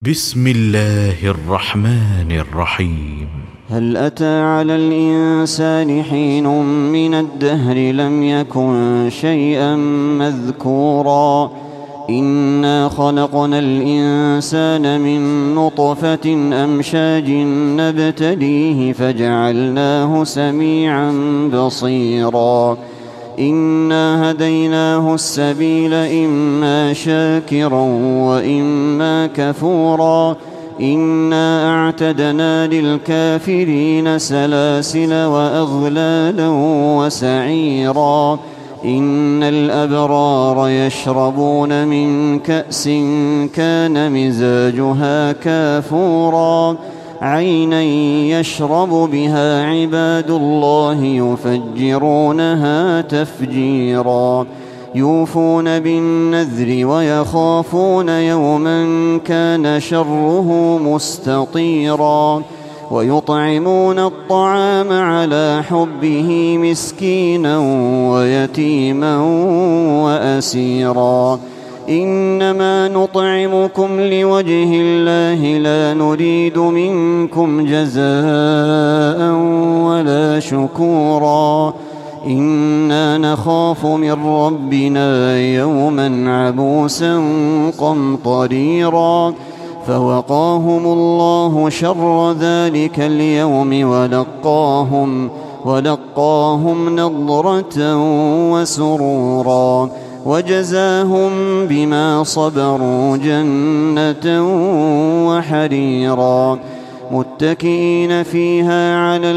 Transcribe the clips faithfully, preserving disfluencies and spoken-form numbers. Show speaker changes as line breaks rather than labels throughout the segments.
بسم الله الرحمن الرحيم.
هل أتى على الإنسان حين من الدهر لم يكن شيئا مذكورا إنا خلقنا الإنسان من نطفة أمشاج نبتليه فجعلناه سميعا بصيرا إنا هديناه السبيل إما شاكرا وإما كفورا إنا أعتدنا للكافرين سلاسل وأغلالا وسعيرا إن الأبرار يشربون من كأس كان مزاجها كافورا عينا يشرب بها عباد الله يفجرونها تفجيرا يوفون بالنذر ويخافون يوما كان شره مستطيرا ويطعمون الطعام على حبه مسكينا ويتيما وأسيرا إنما نطعمكم لوجه الله لا نريد منكم جزاء ولا شكورا إنا نخاف من ربنا يوما عبوسا قمطريرا فوقاهم الله شر ذلك اليوم ولقاهم ولقاهم نضرة وسرورا وجزاهم بما صبروا جنة وحريرا متكئين فيها على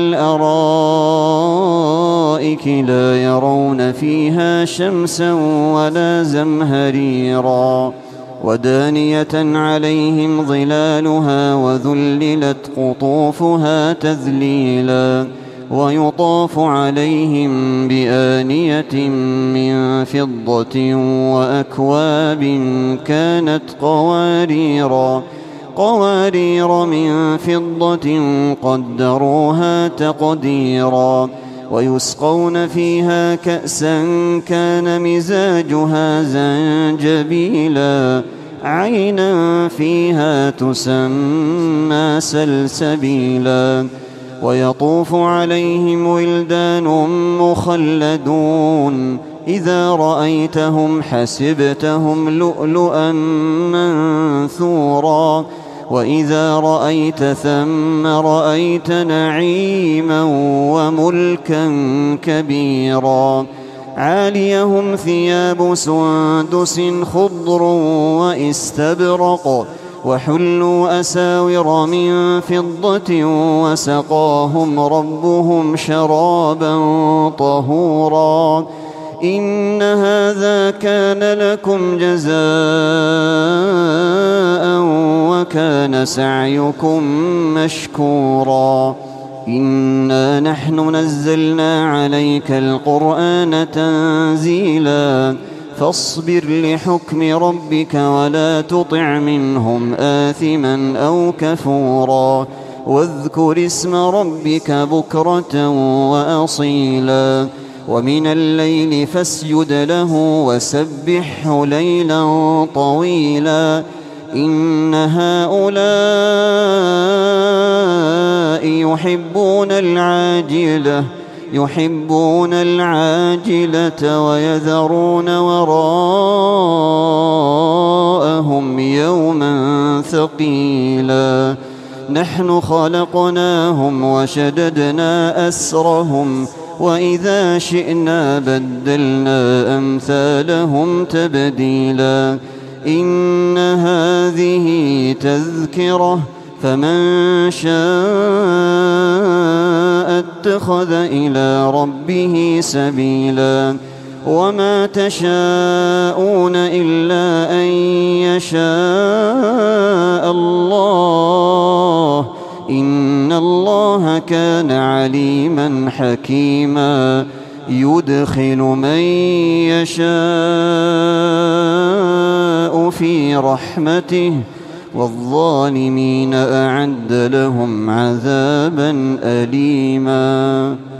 الأرائك لا يرون فيها شمسا ولا زمهريرا ودانية عليهم ظلالها وذللت قطوفها تذليلا ويطاف عليهم بآنية من فضة وأكواب كانت قواريرا قوارير من فضة قدروها تقديرا ويسقون فيها كأسا كان مزاجها زنجبيلا عينا فيها تسمى سلسبيلا ويطوف عليهم ولدان مخلدون إذا رأيتهم حسبتهم لؤلؤا منثورا وإذا رأيت ثم رأيت نعيما وملكا كبيرا عاليهم ثياب سندس خضر واستبرق وحلوا أساور من فضة وسقاهم ربهم شرابا طهورا إن هذا كان لكم جزاء وكان سعيكم مشكورا إنا نحن نزلنا عليك القرآن تنزيلا فاصبر لحكم ربك ولا تطع منهم آثما أو كفورا واذكر اسم ربك بكرة وأصيلا ومن الليل فاسجد له وسبحه ليلا طويلا إن هؤلاء يحبون العاجلة يحبون العاجلة ويذرون وراءهم يوما ثقيلا نحن خلقناهم وشددنا أسرهم وإذا شئنا بدلنا أمثالهم تبديلا إن هذه تذكرة فمن شاء اتخذ إلى ربه سبيلا وما تشاءون إلا أن يشاء الله إن الله كان عليما حكيما يدخل من يشاء في رحمته والظالمين أعد لهم عذابا أليما.